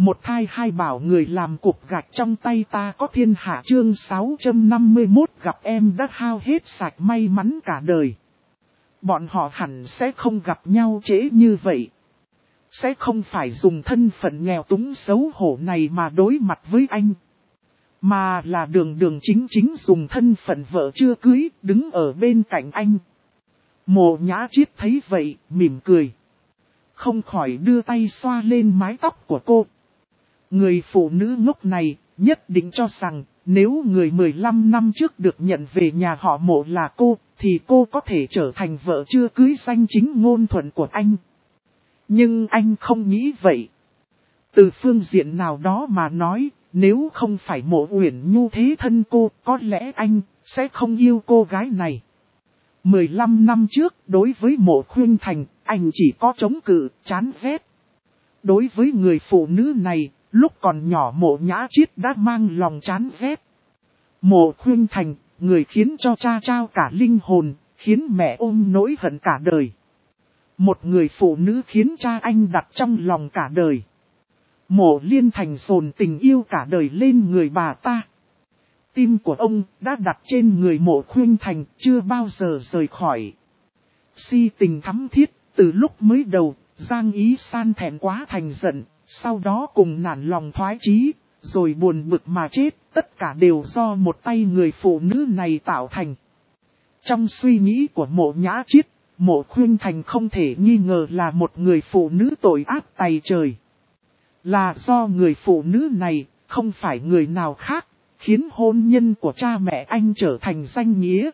Một thai hai bảo người làm cục gạch trong tay ta có thiên hạ chương 651 gặp em đã hao hết sạch may mắn cả đời. Bọn họ hẳn sẽ không gặp nhau trễ như vậy. Sẽ không phải dùng thân phận nghèo túng xấu hổ này mà đối mặt với anh. Mà là đường đường chính chính dùng thân phận vợ chưa cưới đứng ở bên cạnh anh. Mộ Nhã Chiết thấy vậy, mỉm cười. Không khỏi đưa tay xoa lên mái tóc của cô. Người phụ nữ ngốc này nhất định cho rằng nếu người 15 năm trước được nhận về nhà họ Mộ là cô, thì cô có thể trở thành vợ chưa cưới danh chính ngôn thuận của anh. Nhưng anh không nghĩ vậy. Từ phương diện nào đó mà nói, nếu không phải Mộ Uyển Nhu thế thân cô, có lẽ anh sẽ không yêu cô gái này. 15 năm trước, đối với Mộ Khuynh Thành, anh chỉ có chống cự, chán ghét. Đối với người phụ nữ này, lúc còn nhỏ Mộ Nhã Chiết đã mang lòng chán ghét. Mộ Khuynh Thành, người khiến cho cha trao cả linh hồn, khiến mẹ ôm nỗi hận cả đời. Một người phụ nữ khiến cha anh đặt trong lòng cả đời. Mộ Liên Thành dồn tình yêu cả đời lên người bà ta. Tim của ông đã đặt trên người Mộ Khuynh Thành, chưa bao giờ rời khỏi. Si tình thắm thiết, từ lúc mới đầu, Giang Ý San thẹn quá thành giận, sau đó cùng nản lòng thoái chí, rồi buồn bực mà chết, tất cả đều do một tay người phụ nữ này tạo thành. Trong suy nghĩ của Mộ Nhã Chiết, Mộ Khuynh Thành không thể nghi ngờ là một người phụ nữ tội ác tày trời. Là do người phụ nữ này, không phải người nào khác, khiến hôn nhân của cha mẹ anh trở thành danh nghĩa.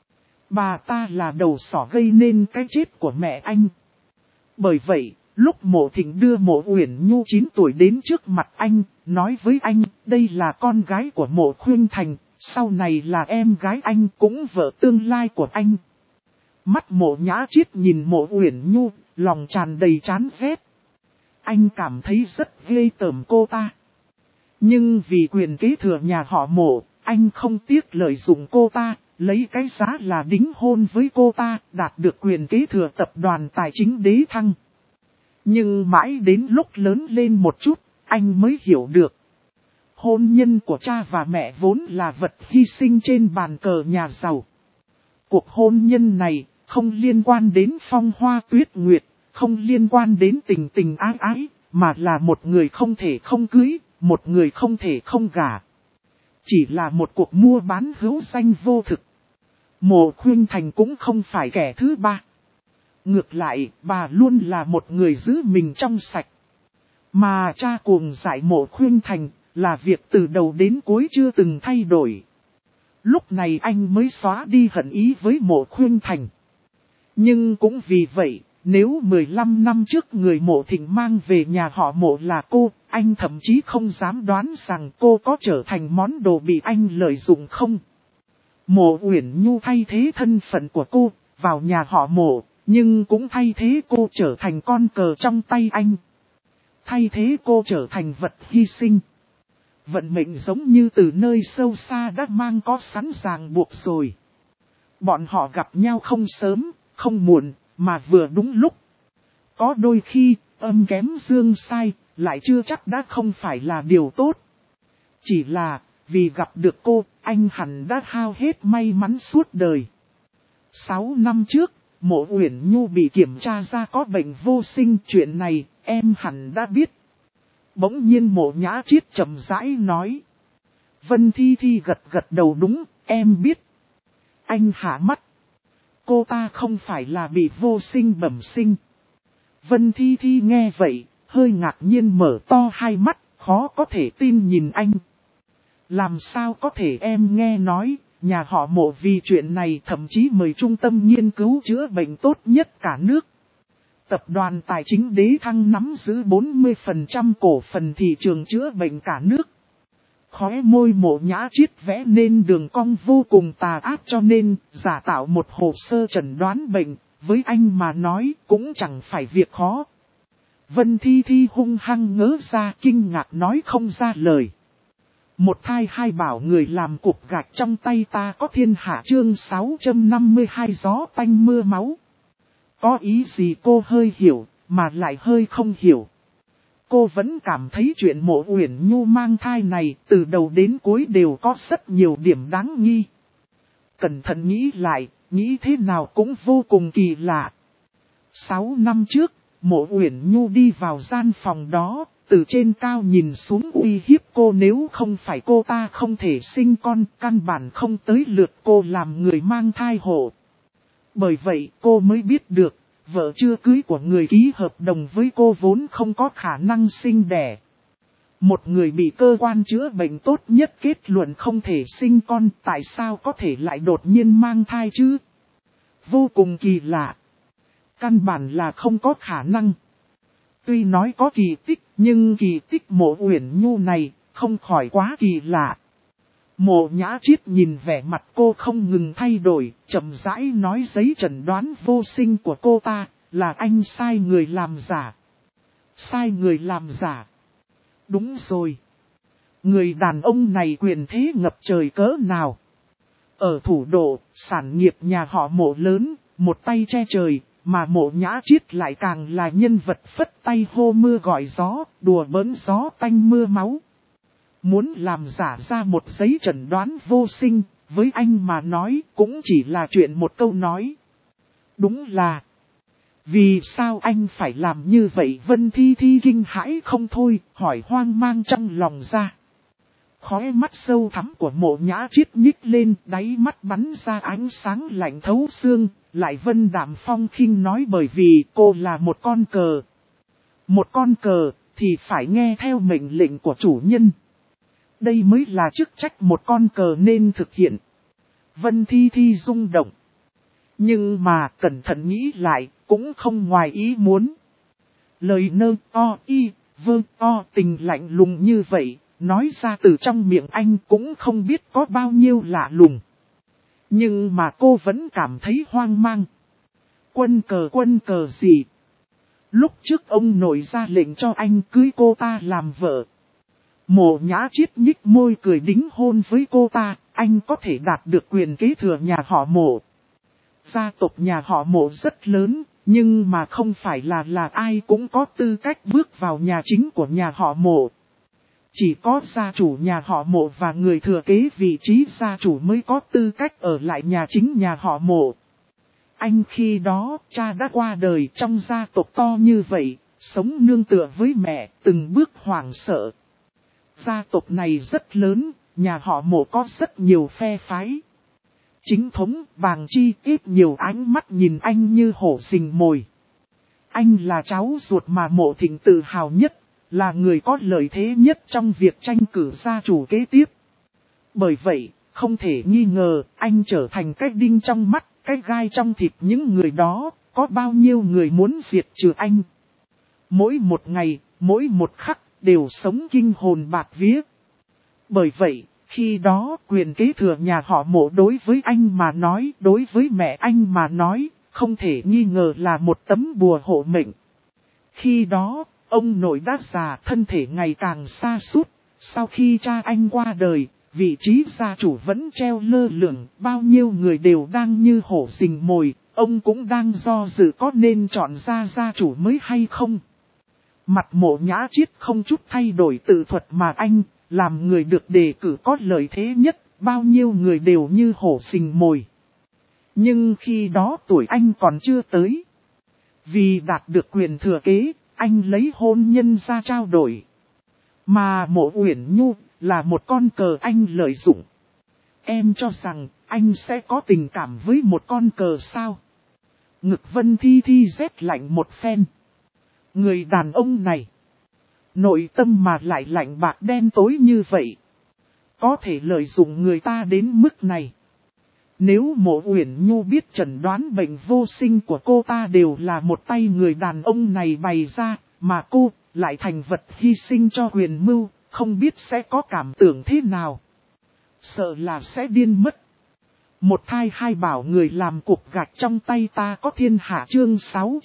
Bà ta là đầu sỏ gây nên cái chết của mẹ anh. Bởi vậy, lúc Mộ Thịnh đưa Mộ Uyển Nhu 9 tuổi đến trước mặt anh, nói với anh, đây là con gái của Mộ Khuynh Thành, sau này là em gái anh cũng vợ tương lai của anh. Mắt Mộ Nhã Chiết nhìn Mộ Uyển Nhu, lòng tràn đầy chán ghét. Anh cảm thấy rất ghê tởm cô ta. Nhưng vì quyền kế thừa nhà họ Mộ, anh không tiếc lợi dụng cô ta, lấy cái giá là đính hôn với cô ta, đạt được quyền kế thừa tập đoàn tài chính Đế Thăng. Nhưng mãi đến lúc lớn lên một chút, anh mới hiểu được. Hôn nhân của cha và mẹ vốn là vật hy sinh trên bàn cờ nhà giàu. Cuộc hôn nhân này không liên quan đến phong hoa tuyết nguyệt, không liên quan đến tình tình ái ái, mà là một người không thể không cưới, một người không thể không gả. Chỉ là một cuộc mua bán hữu danh vô thực. Mộ Khuynh Thành cũng không phải kẻ thứ ba. Ngược lại, bà luôn là một người giữ mình trong sạch. Mà cha cuồng dạy Mộ Khuynh Thành là việc từ đầu đến cuối chưa từng thay đổi. Lúc này anh mới xóa đi hận ý với Mộ Khuynh Thành. Nhưng cũng vì vậy, nếu 15 năm trước người Mộ Thịnh mang về nhà họ Mộ là cô, anh thậm chí không dám đoán rằng cô có trở thành món đồ bị anh lợi dụng không. Mộ Uyển Nhu thay thế thân phận của cô, vào nhà họ Mộ, nhưng cũng thay thế cô trở thành con cờ trong tay anh. Thay thế cô trở thành vật hy sinh. Vận mệnh giống như từ nơi sâu xa đã mang có sẵn ràng buộc rồi. Bọn họ gặp nhau không sớm, không muộn, mà vừa đúng lúc. Có đôi khi, âm kém dương sai, lại chưa chắc đã không phải là điều tốt. Chỉ là, vì gặp được cô, anh hẳn đã hao hết may mắn suốt đời. 6 năm trước, Mộ Uyển Nhu bị kiểm tra ra có bệnh vô sinh, chuyện này, em hẳn đã biết. Bỗng nhiên Mộ Nhã Chiết chậm rãi nói. Vân Thi Thi gật gật đầu đúng, em biết. Anh hạ mắt. Cô ta không phải là bị vô sinh bẩm sinh. Vân Thi Thi nghe vậy, hơi ngạc nhiên mở to hai mắt, khó có thể tin nhìn anh. Làm sao có thể em nghe nói, nhà họ Mộ vì chuyện này thậm chí mời trung tâm nghiên cứu chữa bệnh tốt nhất cả nước. Tập đoàn tài chính Đế Thăng nắm giữ 40% cổ phần thị trường chữa bệnh cả nước. Khóe môi Mộ Nhã Chiết vẽ nên đường cong vô cùng tà ác cho nên giả tạo một hồ sơ chẩn đoán bệnh, với anh mà nói cũng chẳng phải việc khó. Vân Thi Thi hung hăng ngớ ra kinh ngạc nói không ra lời. Một thai hai bảo người làm cục gạch trong tay ta có thiên hạ chương 652 gió tanh mưa máu. Có ý gì cô hơi hiểu, mà lại hơi không hiểu. cô vẫn cảm thấy chuyện Mộ Uyển Nhu mang thai này từ đầu đến cuối đều có rất nhiều điểm đáng nghi. Cẩn thận nghĩ lại, nghĩ thế nào cũng vô cùng kỳ lạ. 6 năm trước, Mộ Uyển Nhu đi vào gian phòng đó, từ trên cao nhìn xuống uy hiếp cô, nếu không phải cô ta không thể sinh con, căn bản không tới lượt cô làm người mang thai hộ. Bởi vậy cô mới biết được, vợ chưa cưới của người ký hợp đồng với cô vốn không có khả năng sinh đẻ. Một người bị cơ quan chữa bệnh tốt nhất kết luận không thể sinh con, tại sao có thể lại đột nhiên mang thai chứ? Vô cùng kỳ lạ. Căn bản là không có khả năng. Tuy nói có kỳ tích, nhưng kỳ tích Mộ Uyển Nhu này không khỏi quá kỳ lạ. Mộ Nhã Triết nhìn vẻ mặt cô không ngừng thay đổi, chậm rãi nói giấy chẩn đoán vô sinh của cô ta là anh sai người làm giả. Sai người làm giả. Đúng rồi. Người đàn ông này quyền thế ngập trời cỡ nào. Ở thủ đô, sản nghiệp nhà họ Mộ lớn, một tay che trời, mà Mộ Nhã Triết lại càng là nhân vật phất tay hô mưa gọi gió, đùa bỡn gió tanh mưa máu. Muốn làm giả ra một giấy chẩn đoán vô sinh, với anh mà nói cũng chỉ là chuyện một câu nói. Đúng là, vì sao anh phải làm như vậy? Vân Thi Thi kinh hãi không thôi, hỏi hoang mang trong lòng ra. Khóe mắt sâu thẳm của Mộ Nhã Triết nhích lên, đáy mắt bắn ra ánh sáng lạnh thấu xương, lại vân đạm phong khinh nói bởi vì cô là một con cờ. Một con cờ thì phải nghe theo mệnh lệnh của chủ nhân. Đây mới là chức trách một con cờ nên thực hiện. Vân Thi Thi rung động. Nhưng mà cẩn thận nghĩ lại, cũng không ngoài ý muốn. Lời nơ o y, vơ o tình lạnh lùng như vậy, nói ra từ trong miệng anh cũng không biết có bao nhiêu lạ lùng. Nhưng mà cô vẫn cảm thấy hoang mang. Quân cờ gì? Lúc trước ông nội ra lệnh cho anh cưới cô ta làm vợ. Mộ Nhã Triết nhích môi cười đính hôn với cô ta, anh có thể đạt được quyền kế thừa nhà họ Mộ. Gia tộc nhà họ Mộ rất lớn, nhưng mà không phải là ai cũng có tư cách bước vào nhà chính của nhà họ Mộ. Chỉ có gia chủ nhà họ Mộ và người thừa kế vị trí gia chủ mới có tư cách ở lại nhà chính nhà họ Mộ. Anh khi đó, cha đã qua đời trong gia tộc to như vậy, sống nương tựa với mẹ, từng bước hoảng sợ. Gia tộc này rất lớn, nhà họ Mộ có rất nhiều phe phái. Chính thống, Bàng Chi ít nhiều ánh mắt nhìn anh như hổ rình mồi. Anh là cháu ruột mà Mộ Thịnh tự hào nhất, là người có lợi thế nhất trong việc tranh cử gia chủ kế tiếp. Bởi vậy, không thể nghi ngờ, anh trở thành cái đinh trong mắt, cái gai trong thịt những người đó, có bao nhiêu người muốn diệt trừ anh. Mỗi một ngày, mỗi một khắc, đều sống kinh hồn bạt vía. Bởi vậy, khi đó quyền kế thừa nhà họ Mộ đối với anh mà nói, đối với mẹ anh mà nói, không thể nghi ngờ là một tấm bùa hộ mệnh. Khi đó, ông nội đã già, thân thể ngày càng sa sút. Sau khi cha anh qua đời, vị trí gia chủ vẫn treo lơ lửng, bao nhiêu người đều đang như hổ rình mồi, ông cũng đang do dự có nên chọn ra gia chủ mới hay không. Mặt Mộ Nhã Triết không chút thay đổi tự thuật mà anh, làm người được đề cử có lợi thế nhất, bao nhiêu người đều như hổ rình mồi. Nhưng khi đó tuổi anh còn chưa tới. Vì đạt được quyền thừa kế, anh lấy hôn nhân ra trao đổi. Mà Mộ Uyển Nhu là một con cờ anh lợi dụng. Em cho rằng anh sẽ có tình cảm với một con cờ sao? Ngực Vân Thi Thi rét lạnh một phen. Người đàn ông này, nội tâm mà lại lạnh bạc đen tối như vậy, có thể lợi dụng người ta đến mức này. Nếu Mộ Uyển Nhu biết chẩn đoán bệnh vô sinh của cô ta đều là một tay người đàn ông này bày ra, mà cô lại thành vật hy sinh cho quyền mưu, không biết sẽ có cảm tưởng thế nào. Sợ là sẽ điên mất. Một thai hai bảo người làm cục gạch trong tay ta có thiên hạ chương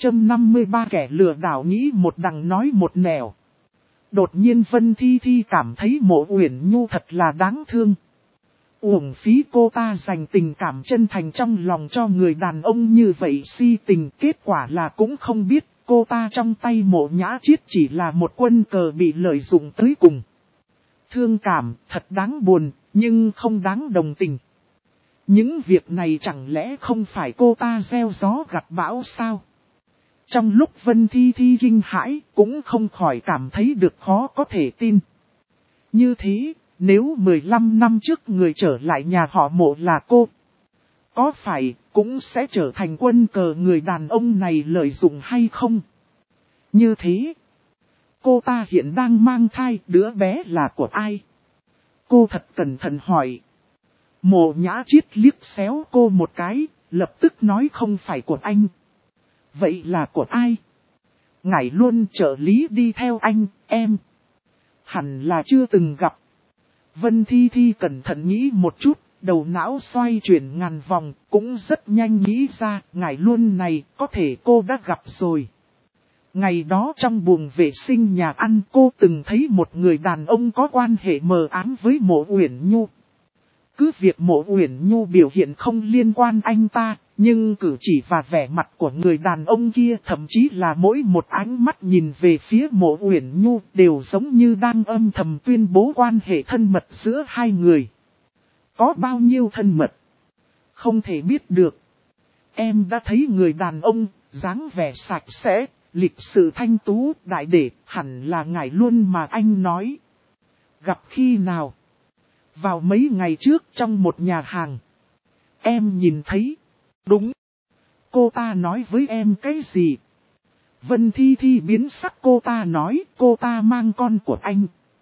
653 kẻ lừa đảo nghĩ một đằng nói một nẻo. Đột nhiên Vân Thi Thi cảm thấy Mộ Uyển Nhu thật là đáng thương. Uổng phí cô ta dành tình cảm chân thành trong lòng cho người đàn ông như vậy si tình, kết quả là cũng không biết cô ta trong tay Mộ Nhã Chiết chỉ là một quân cờ bị lợi dụng tới cùng. Thương cảm, thật đáng buồn, nhưng không đáng đồng tình. Những việc này chẳng lẽ không phải cô ta gieo gió gặt bão sao? Trong lúc Vân Thi Thi kinh hãi, cũng không khỏi cảm thấy được khó có thể tin. Như thế, nếu 15 năm trước người trở lại nhà họ Mộ là cô, có phải cũng sẽ trở thành quân cờ người đàn ông này lợi dụng hay không? Như thế, cô ta hiện đang mang thai, đứa bé là của ai? Cô thật cẩn thận hỏi. Mộ Nhã Chiết liếc xéo cô một cái, lập tức nói không phải của anh. Vậy là của ai? Ngài luôn trợ lý đi theo anh, em. Hẳn là chưa từng gặp. Vân Thi Thi cẩn thận nghĩ một chút, đầu não xoay chuyển ngàn vòng, cũng rất nhanh nghĩ ra, ngài luôn này, có thể cô đã gặp rồi. Ngày đó trong buồng vệ sinh nhà ăn cô từng thấy một người đàn ông có quan hệ mờ ám với Mộ Uyển Nhu. Cứ việc Mộ Uyển Nhu biểu hiện không liên quan anh ta, nhưng cử chỉ và vẻ mặt của người đàn ông kia thậm chí là mỗi một ánh mắt nhìn về phía Mộ Uyển Nhu đều giống như đang âm thầm tuyên bố quan hệ thân mật giữa hai người. Có bao nhiêu thân mật? Không thể biết được. Em đã thấy người đàn ông, dáng vẻ sạch sẽ, lịch sự thanh tú, đại đệ, hẳn là ngài luôn mà anh nói. Gặp khi nào? Vào mấy ngày trước trong một nhà hàng. Em nhìn thấy. Đúng. Cô ta nói với em cái gì? Vân Thi Thi biến sắc, cô ta nói cô ta mang con của anh.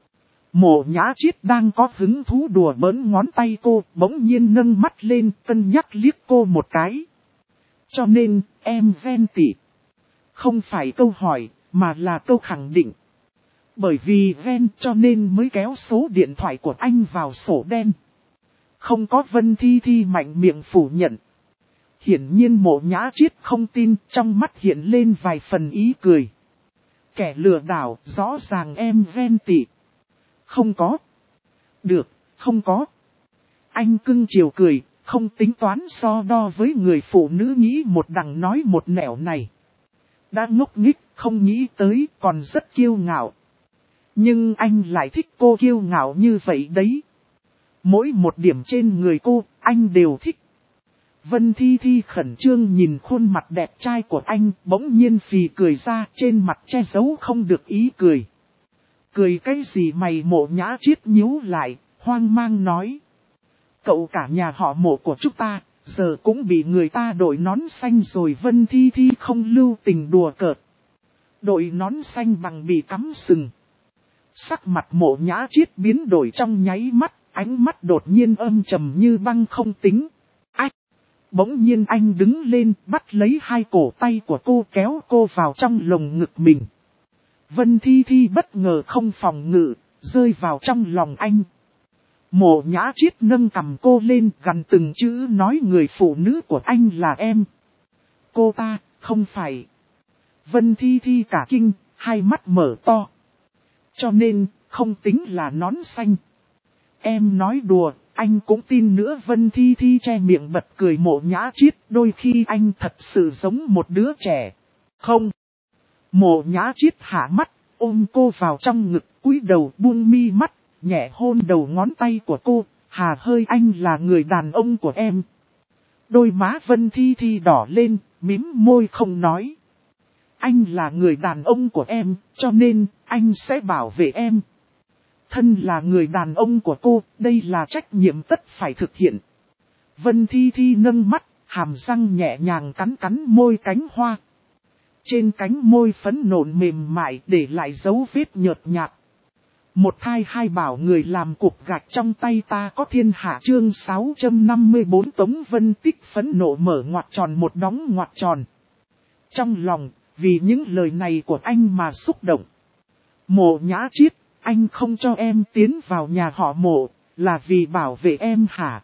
Mộ Nhã Chiết đang có hứng thú đùa bỡn ngón tay cô, bỗng nhiên nâng mắt lên cân nhắc liếc cô một cái. Cho nên, em ghen tị. Không phải câu hỏi, mà là câu khẳng định. Bởi vì ghen cho nên mới kéo số điện thoại của anh vào sổ đen. Không có. Vân Thi Thi mạnh miệng phủ nhận. Hiển nhiên Mộ Nhã Chiết không tin, trong mắt hiện lên vài phần ý cười. Kẻ lừa đảo, rõ ràng em ghen tị. Không có. Được, không có. Anh cưng chiều cười, không tính toán so đo với người phụ nữ nghĩ một đằng nói một nẻo này. Đã ngốc nghếch, không nghĩ tới, còn rất kiêu ngạo. Nhưng anh lại thích cô kiêu ngạo như vậy đấy. Mỗi một điểm trên người cô, anh đều thích. Vân Thi Thi khẩn trương nhìn khuôn mặt đẹp trai của anh, bỗng nhiên phì cười ra, trên mặt che giấu không được ý cười. Cười cái gì mày? Mộ Nhã Chiết nhíu lại, hoang mang nói. Cậu cả nhà họ Mộ của chúng ta, giờ cũng bị người ta đội nón xanh rồi. Vân Thi Thi không lưu tình đùa cợt. Đội nón xanh bằng bị cắm sừng. Sắc mặt Mộ Nhã Chiết biến đổi trong nháy mắt, ánh mắt đột nhiên âm trầm như băng không tính. Ách! Bỗng nhiên anh đứng lên, bắt lấy hai cổ tay của cô, kéo cô vào trong lồng ngực mình. Vân Thi Thi bất ngờ không phòng ngự, rơi vào trong lòng anh. Mộ Nhã Chiết nâng cằm cô lên, gằn từng chữ nói người phụ nữ của anh là em. Cô ta, không phải. Vân Thi Thi cả kinh, hai mắt mở to. Cho nên, không tính là nón xanh. Em nói đùa, anh cũng tin nữa. Vân Thi Thi che miệng bật cười. Mộ Nhã Chiết, đôi khi anh thật sự giống một đứa trẻ. Không. Mộ Nhã Chiết hạ mắt, ôm cô vào trong ngực, cúi đầu buông mi mắt, nhẹ hôn đầu ngón tay của cô. Hà hơi, anh là người đàn ông của em. Đôi má Vân Thi Thi đỏ lên, mím môi không nói. Anh là người đàn ông của em, cho nên, anh sẽ bảo vệ em. Thân là người đàn ông của cô, đây là trách nhiệm tất phải thực hiện. Vân Thi Thi nâng mắt, hàm răng nhẹ nhàng cắn cắn môi cánh hoa. Trên cánh môi phấn nộn mềm mại để lại dấu vết nhợt nhạt. Một thai hai bảo người làm cục gạch trong tay ta có thiên hạ. Chương 654. Tống Vân Tích phẫn nộ mở ngoặc tròn một đóng ngoặc tròn. Trong lòng, vì những lời này của anh mà xúc động. Mộ Nhã Chiết, anh không cho em tiến vào nhà họ Mộ, là vì bảo vệ em hả?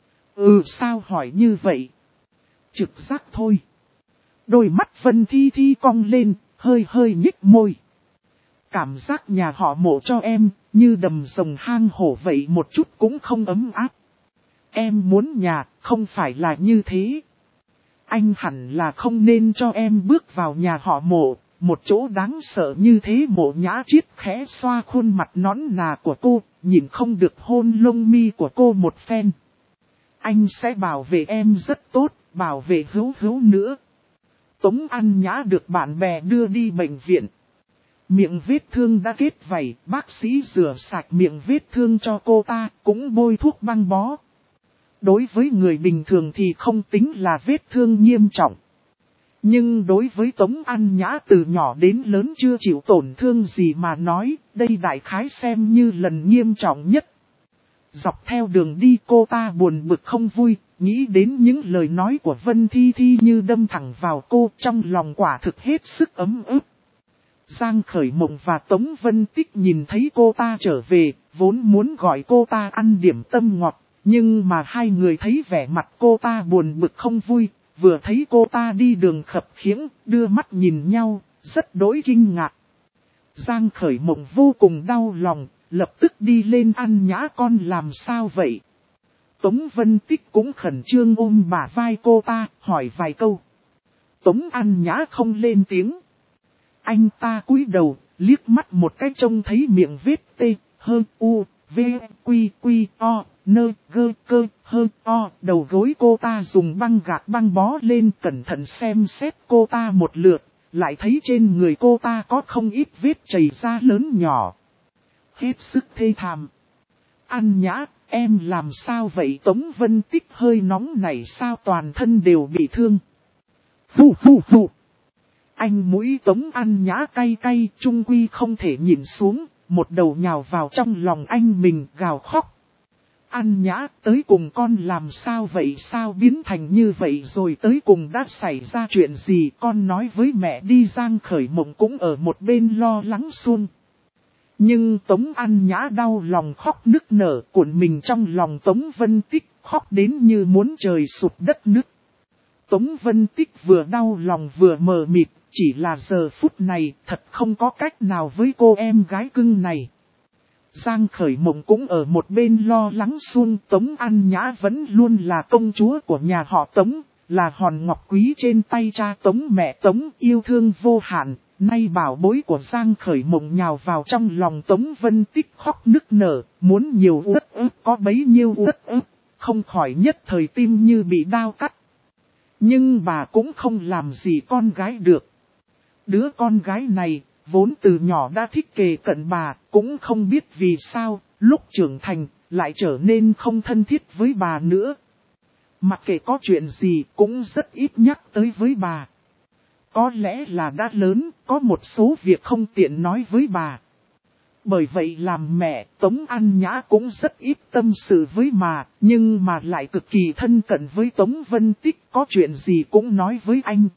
Sao hỏi như vậy? Trực giác thôi. Đôi mắt Vân Thi Thi cong lên, hơi hơi nhích môi. Cảm giác nhà họ Mộ cho em, như đầm rồng hang hổ vậy, một chút cũng không ấm áp. Em muốn nhà, không phải là như thế. Anh hẳn là không nên cho em bước vào nhà họ Mộ, một chỗ đáng sợ như thế. Mộ Nhã Triết khẽ xoa khuôn mặt nõn nà của cô, nhìn không được hôn lông mi của cô một phen. Anh sẽ bảo vệ em rất tốt, bảo vệ Hữu Hữu nữa. Tống An Nhã được bạn bè đưa đi bệnh viện. Miệng vết thương đã kết vảy, bác sĩ rửa sạch miệng vết thương cho cô ta, cũng bôi thuốc băng bó. Đối với người bình thường thì không tính là vết thương nghiêm trọng. Nhưng đối với Tống An Nhã từ nhỏ đến lớn chưa chịu tổn thương gì mà nói, đây đại khái xem như lần nghiêm trọng nhất. Dọc theo đường đi cô ta buồn bực không vui, nghĩ đến những lời nói của Vân Thi Thi như đâm thẳng vào cô, trong lòng quả thực hết sức ấm ức. Giang Khởi Mộng và Tống Vân Tích nhìn thấy cô ta trở về, vốn muốn gọi cô ta ăn điểm tâm ngọt, nhưng mà hai người thấy vẻ mặt cô ta buồn bực không vui, vừa thấy cô ta đi đường khập khiễng, đưa mắt nhìn nhau, rất đỗi kinh ngạc. Giang Khởi Mộng vô cùng đau lòng, lập tức đi lên: An Nhã con làm sao vậy? Tống Vân Tích cũng khẩn trương ôm bả vai cô ta, hỏi vài câu. Tống An Nhã không lên tiếng. Anh ta cúi đầu, liếc mắt một cái trông thấy miệng vết tê, hơ, u, v, quy, quy, o, nơ, gơ, cơ, hơ, o. Đầu gối cô ta dùng băng gạc băng bó lên, cẩn thận xem xét cô ta một lượt, lại thấy trên người cô ta có không ít vết chảy ra lớn nhỏ. Hết sức thê thảm. An Nhã, em làm sao vậy? Tống Vân Tích hơi nóng này, sao toàn thân đều bị thương. Phù phù phù. Anh mũi Tống An Nhã cay cay, trung quy không thể nhìn xuống, một đầu nhào vào trong lòng anh mình, gào khóc. An Nhã, tới cùng con làm sao vậy? Sao biến thành như vậy rồi? Tới cùng đã xảy ra chuyện gì? Con nói với mẹ đi. Giang Khởi Mộng cũng ở một bên lo lắng suông. Nhưng Tống An Nhã đau lòng khóc nức nở, cuộn mình trong lòng Tống Vân Tích, khóc đến như muốn trời sụp đất nứt. Tống Vân Tích vừa đau lòng vừa mờ mịt, chỉ là giờ phút này thật không có cách nào với cô em gái cưng này. Giang Khởi Mộng cũng ở một bên lo lắng suông. Tống An Nhã vẫn luôn là công chúa của nhà họ Tống, là hòn ngọc quý trên tay cha Tống, mẹ Tống yêu thương vô hạn. Nay bảo bối của Giang Khởi Mộng nhào vào trong lòng Tống Vân Tích, khóc nức nở, muốn nhiều uất ức có bấy nhiêu uất ức, không khỏi nhất thời tim như bị đao cắt. Nhưng bà cũng không làm gì con gái được. Đứa con gái này, vốn từ nhỏ đã thích kề cận bà, cũng không biết vì sao, lúc trưởng thành, lại trở nên không thân thiết với bà nữa. Mặc kệ có chuyện gì cũng rất ít nhắc tới với bà. Có lẽ là đã lớn, có một số việc không tiện nói với bà. Bởi vậy làm mẹ, Tống An Nhã cũng rất ít tâm sự với bà, nhưng mà lại cực kỳ thân cận với Tống Vân Tích, có chuyện gì cũng nói với anh.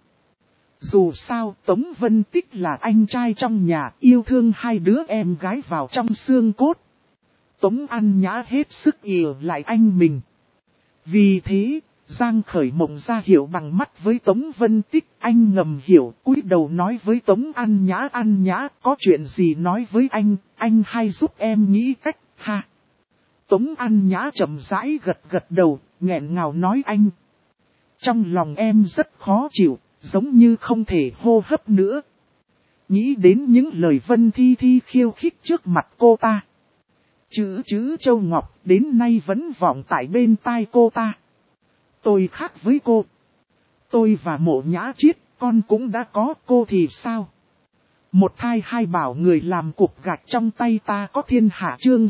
Dù sao, Tống Vân Tích là anh trai trong nhà, yêu thương hai đứa em gái vào trong xương cốt. Tống An Nhã hết sức ỉa lại anh mình. Vì thế, Giang Khởi Mộng ra hiểu bằng mắt với Tống Vân Tích, anh ngầm hiểu, cúi đầu nói với Tống An Nhã: An Nhã, có chuyện gì nói với anh hay giúp em nghĩ cách, ha. Tống An Nhã chậm rãi gật gật đầu, nghẹn ngào nói: anh. Trong lòng em rất khó chịu, giống như không thể hô hấp nữa. Nghĩ đến những lời Vân Thi Thi khiêu khích trước mặt cô ta. Chữ Châu Ngọc đến nay vẫn vọng tại bên tai cô ta. Tôi khác với cô. Tôi và Mộ Nhã Triết, con cũng đã có, cô thì sao? Một thai hai bảo người làm cục gạch trong tay ta có thiên hạ. Chương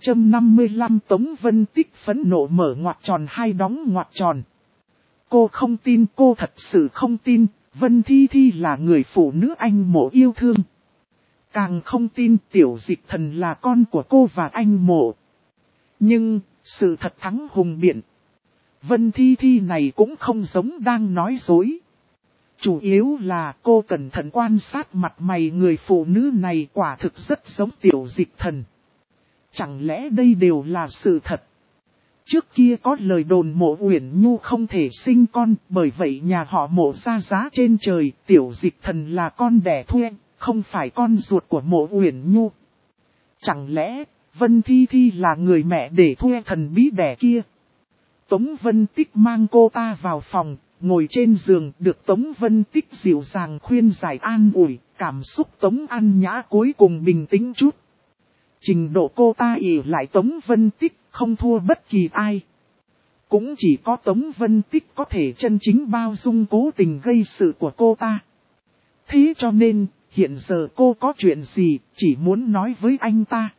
655. Tống Vân Tích phẫn nộ mở ngoặc tròn hai đóng ngoặc tròn. Cô không tin, cô thật sự không tin, Vân Thi Thi là người phụ nữ anh Mộ yêu thương. Càng không tin Tiểu Dịch Thần là con của cô và anh Mộ. Nhưng, sự thật thắng hùng biện. Vân Thi Thi này cũng không giống đang nói dối. Chủ yếu là cô cẩn thận quan sát mặt mày người phụ nữ này, quả thực rất giống Tiểu Dịch Thần. Chẳng lẽ đây đều là sự thật? Trước kia có lời đồn Mộ Uyển Nhu không thể sinh con, bởi vậy nhà họ Mộ ra giá trên trời, Tiểu Dịch Thần là con đẻ thuê, không phải con ruột của Mộ Uyển Nhu. Chẳng lẽ Vân Thi Thi là người mẹ để thuê thần bí đẻ kia? Tống Vân Tích mang cô ta vào phòng, ngồi trên giường, được Tống Vân Tích dịu dàng khuyên giải an ủi, cảm xúc Tống An Nhã cuối cùng bình tĩnh chút. Trình độ cô ta ỷ lại Tống Vân Tích không thua bất kỳ ai. Cũng chỉ có Tống Vân Tích có thể chân chính bao dung cố tình gây sự của cô ta. Thế cho nên, hiện giờ cô có chuyện gì chỉ muốn nói với anh ta.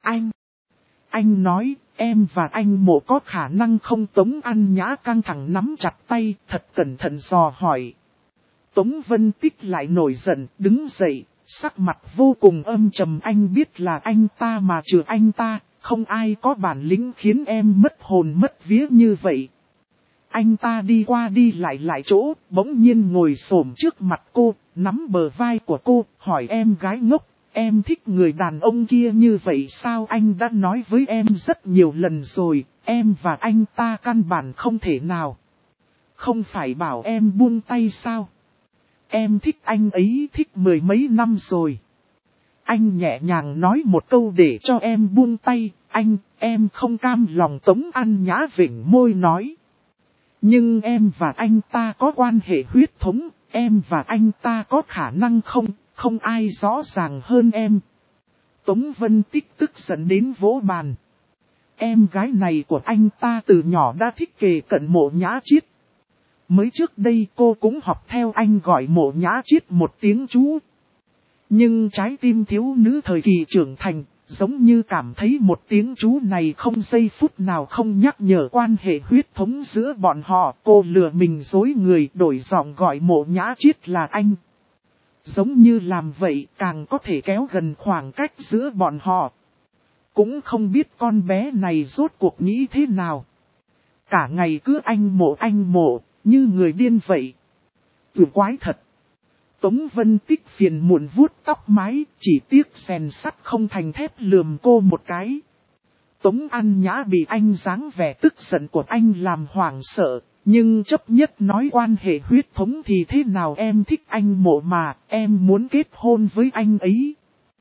Anh nói, em và anh Mộ có khả năng không? Tống An Nhã căng thẳng nắm chặt tay, thật cẩn thận dò hỏi. Tống Vân Tích lại nổi giận, đứng dậy, sắc mặt vô cùng âm trầm. Anh biết là anh ta mà trừ anh ta, không ai có bản lĩnh khiến em mất hồn mất vía như vậy. Anh ta đi qua đi lại chỗ, bỗng nhiên ngồi xổm trước mặt cô, nắm bờ vai của cô, hỏi em gái ngốc, em thích người đàn ông kia như vậy sao? Anh đã nói với em rất nhiều lần rồi, em và anh ta căn bản không thể nào. Không phải bảo em buông tay sao? Em thích anh ấy thích mười mấy năm rồi. Anh nhẹ nhàng nói một câu để cho em buông tay, em không cam lòng. Tống An Nhã vểnh môi nói. Nhưng em và anh ta có quan hệ huyết thống, em và anh ta có khả năng không ai rõ ràng hơn em. Tống Vân Tích tức giận đến vỗ bàn. Em gái này của anh ta từ nhỏ đã thích kề cận Mộ Nhã Chiết. Mới trước đây cô cũng học theo anh gọi Mộ Nhã Chiết một tiếng chú. Nhưng trái tim thiếu nữ thời kỳ trưởng thành, giống như cảm thấy một tiếng chú này không giây phút nào không nhắc nhở quan hệ huyết thống giữa bọn họ. Cô lừa mình dối người, đổi giọng gọi Mộ Nhã Chiết là anh. Giống như làm vậy càng có thể kéo gần khoảng cách giữa bọn họ. Cũng không biết con bé này rốt cuộc nghĩ thế nào. Cả ngày cứ anh mộ, như người điên vậy. Quái thật. Tống Vân Tích phiền muộn vuốt tóc mái, chỉ tiếc rèn sắt không thành thép, lườm cô một cái. Tống An Nhã bị anh dáng vẻ tức giận của anh làm hoảng sợ, nhưng chấp nhất nói quan hệ huyết thống thì thế nào? Em thích anh Mộ mà, em muốn kết hôn với anh ấy.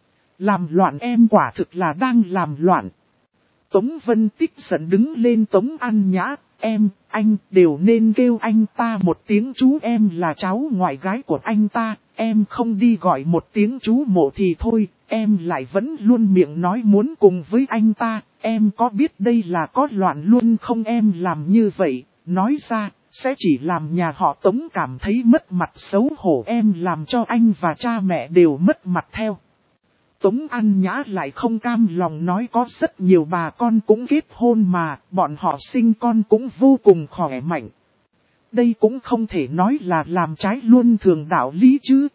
Làm loạn, em quả thực là đang làm loạn. Tống Vân Tích giận đứng lên. Tống An Nhã, anh đều nên kêu anh ta một tiếng chú. Em là cháu ngoại gái của anh ta, em không đi gọi một tiếng chú Mộ thì thôi, em lại vẫn luôn miệng nói muốn cùng với anh ta. Em có biết đây là có loạn luôn không? Em làm như vậy, nói ra, sẽ chỉ làm nhà họ Tống cảm thấy mất mặt xấu hổ. Em làm cho anh và cha mẹ đều mất mặt theo. Tống An Nhã lại không cam lòng nói có rất nhiều bà con cũng kết hôn mà, bọn họ sinh con cũng vô cùng khỏe mạnh. Đây cũng không thể nói là làm trái luân thường đạo lý chứ.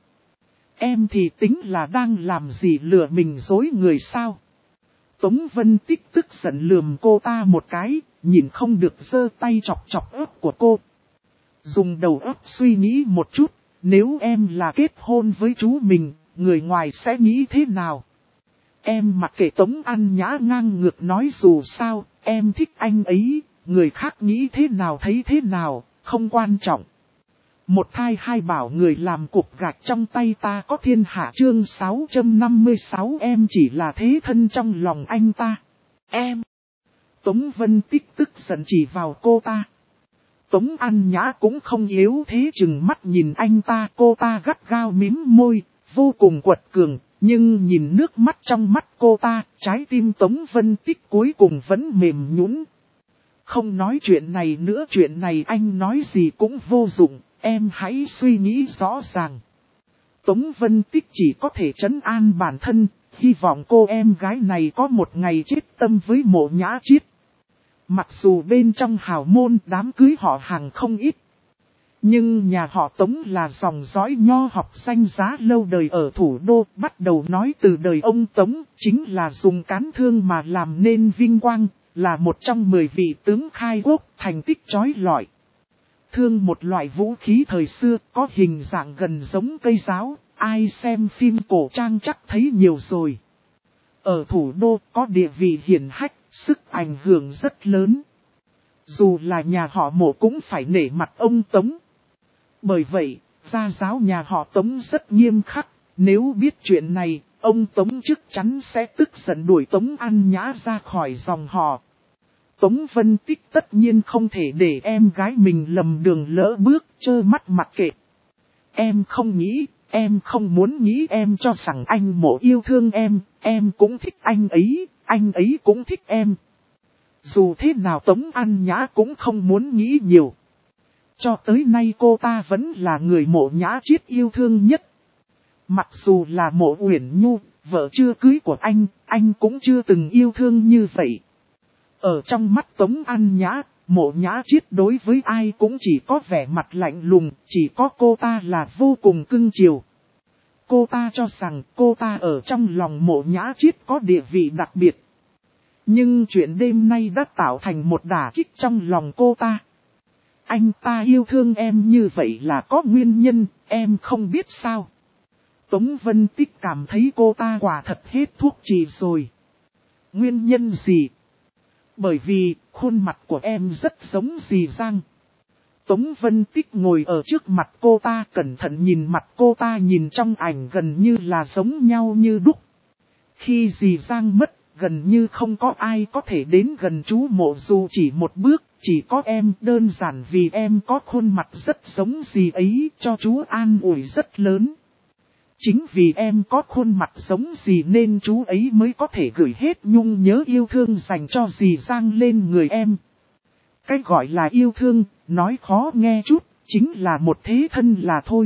Em thì tính là đang làm gì, lừa mình dối người sao? Tống Vân Tích tức giận lườm cô ta một cái, nhìn không được giơ tay chọc ớt của cô. Dùng đầu óc suy nghĩ một chút, nếu em là kết hôn với chú mình, người ngoài sẽ nghĩ thế nào? Em mặc kệ. Tống An Nhã ngang ngược nói, dù sao, em thích anh ấy, người khác nghĩ thế nào thấy thế nào, không quan trọng. Một thai hai bảo người làm cục gạch trong tay ta có thiên hạ. Chương 656. Em chỉ là thế thân trong lòng anh ta. Em. Tống Vân Tích tức giận chỉ vào cô ta. Tống An Nhã cũng không yếu thế, chừng mắt nhìn anh ta. Cô ta gắt gao mím môi, vô cùng quật cường. Nhưng nhìn nước mắt trong mắt cô ta, trái tim Tống Vân Tích cuối cùng vẫn mềm nhũn. Không nói chuyện này nữa, chuyện này anh nói gì cũng vô dụng, em hãy suy nghĩ rõ ràng. Tống Vân Tích chỉ có thể trấn an bản thân, hy vọng cô em gái này có một ngày chết tâm với Mộ Nhã Chiết. Mặc dù bên trong hào môn đám cưới họ hàng không ít, nhưng nhà họ Tống là dòng dõi nho học danh giá lâu đời ở thủ đô. Bắt đầu nói từ đời ông Tống, chính là dùng cán thương mà làm nên vinh quang, là một trong 10 vị tướng khai quốc, thành tích chói lọi. Thương một loại vũ khí thời xưa, có hình dạng gần giống cây giáo, ai xem phim cổ trang chắc thấy nhiều rồi. Ở thủ đô có địa vị hiển hách, sức ảnh hưởng rất lớn. Dù là nhà họ Mộ cũng phải nể mặt ông Tống. Bởi vậy, gia giáo nhà họ Tống rất nghiêm khắc, nếu biết chuyện này, ông Tống chắc chắn sẽ tức giận đuổi Tống An Nhã ra khỏi dòng họ. Tống Vân Tích tất nhiên không thể để em gái mình lầm đường lỡ bước, trơ mắt mặc kệ. Em không nghĩ, Em không muốn nghĩ em cho rằng anh Mộ yêu thương em cũng thích anh ấy cũng thích em. Dù thế nào Tống An Nhã cũng không muốn nghĩ nhiều. Cho tới nay cô ta vẫn là người Mộ Nhã Chiết yêu thương nhất. Mặc dù là Mộ Uyển Nhu, vợ chưa cưới của anh cũng chưa từng yêu thương như vậy. Ở trong mắt Tống An Nhã, Mộ Nhã Chiết đối với ai cũng chỉ có vẻ mặt lạnh lùng, chỉ có cô ta là vô cùng cưng chiều. Cô ta cho rằng cô ta ở trong lòng Mộ Nhã Chiết có địa vị đặc biệt. Nhưng chuyện đêm nay đã tạo thành một đả kích trong lòng cô ta. Anh ta yêu thương em như vậy là có nguyên nhân, em không biết sao. Tống Vân Tích cảm thấy cô ta quả thật hết thuốc trị rồi. Nguyên nhân gì? Bởi vì khuôn mặt của em rất giống dì Giang. Tống Vân Tích ngồi ở trước mặt cô ta, cẩn thận nhìn mặt cô ta, nhìn trong ảnh gần như là giống nhau như đúc. Khi dì Giang mất, gần như không có ai có thể đến gần chú Mộ dù chỉ một bước, chỉ có em, đơn giản vì em có khuôn mặt rất giống dì ấy, cho chú an ủi rất lớn. Chính vì em có khuôn mặt giống dì nên chú ấy mới có thể gửi hết nhung nhớ yêu thương dành cho dì Giang lên người em. Cái gọi là yêu thương, nói khó nghe chút, chính là một thế thân là thôi.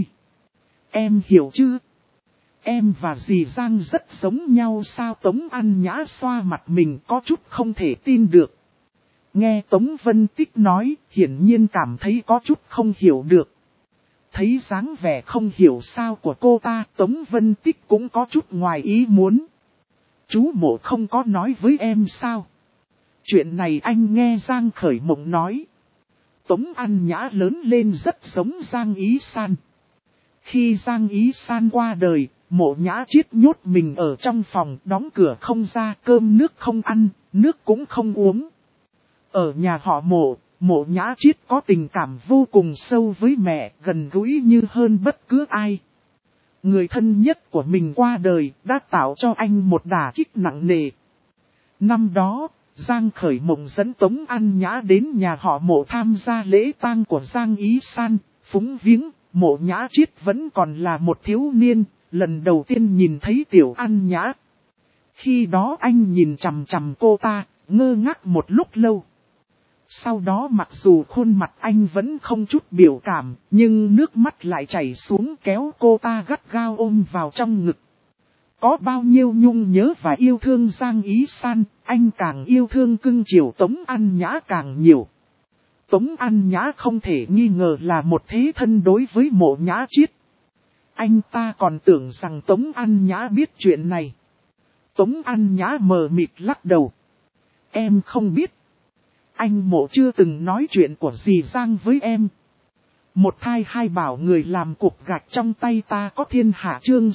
Em hiểu chứ? Em và dì Giang rất giống nhau sao? Tống An Nhã xoa mặt mình có chút không thể tin được. Nghe Tống Vân Tích nói, hiển nhiên cảm thấy có chút không hiểu được. Thấy dáng vẻ không hiểu sao của cô ta, Tống Vân Tích cũng có chút ngoài ý muốn. Chú Mộ không có nói với em sao? Chuyện này anh nghe Giang Khởi Mộng nói. Tống An Nhã lớn lên rất giống Giang Ý San. Khi Giang Ý San qua đời, Mộ Nhã Chiết nhốt mình ở trong phòng, đóng cửa không ra, cơm nước không ăn, nước cũng không uống. Ở nhà họ Mộ, Mộ Nhã Chiết có tình cảm vô cùng sâu với mẹ, gần gũi như hơn bất cứ ai. Người thân nhất của mình qua đời đã tạo cho anh một đả kích nặng nề. Năm đó, Giang Khởi Mộng dẫn Tống An Nhã đến nhà họ Mộ tham gia lễ tang của Giang Ý San, phúng viếng. Mộ Nhã Chiết vẫn còn là một thiếu niên, lần đầu tiên nhìn thấy Tiểu An Nhã. Khi đó anh nhìn chằm chằm cô ta, ngơ ngác một lúc lâu. Sau đó mặc dù khuôn mặt anh vẫn không chút biểu cảm, nhưng nước mắt lại chảy xuống, kéo cô ta gắt gao ôm vào trong ngực. Có bao nhiêu nhung nhớ và yêu thương Giang Ý San, anh càng yêu thương cưng chiều Tống An Nhã càng nhiều. Tống An Nhã không thể nghi ngờ là một thế thân đối với Mộ Nhã Chiết. Anh ta còn tưởng rằng Tống An Nhã biết chuyện này. Tống An Nhã mờ mịt lắc đầu. Em không biết. Anh Mộ chưa từng nói chuyện của dì Giang với em. Một thai hai bảo người làm cục gạch trong tay ta có thiên hạ chương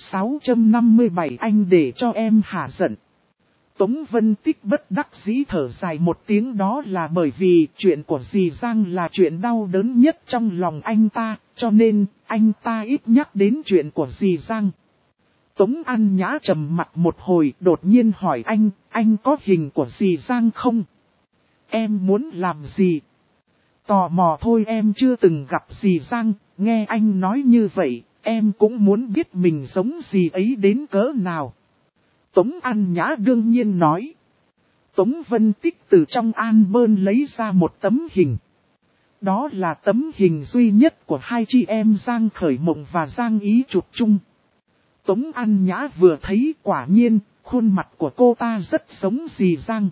657 anh để cho em hả giận. Tống Vân Tích bất đắc dĩ thở dài một tiếng, đó là bởi vì chuyện của dì Giang là chuyện đau đớn nhất trong lòng anh ta, cho nên anh ta ít nhắc đến chuyện của dì Giang. Tống An Nhã trầm mặt một hồi, đột nhiên hỏi anh có hình của dì Giang không? Em muốn làm gì? Tò mò thôi, em chưa từng gặp dì Giang, nghe anh nói như vậy, em cũng muốn biết mình giống dì ấy đến cỡ nào. Tống An Nhã đương nhiên nói. Tống Vân Tích từ trong album lấy ra một tấm hình. Đó là tấm hình duy nhất của hai chị em Giang Khởi Mộng và Giang Ý chụp chung. Tống An Nhã vừa thấy, quả nhiên, khuôn mặt của cô ta rất giống dì Giang.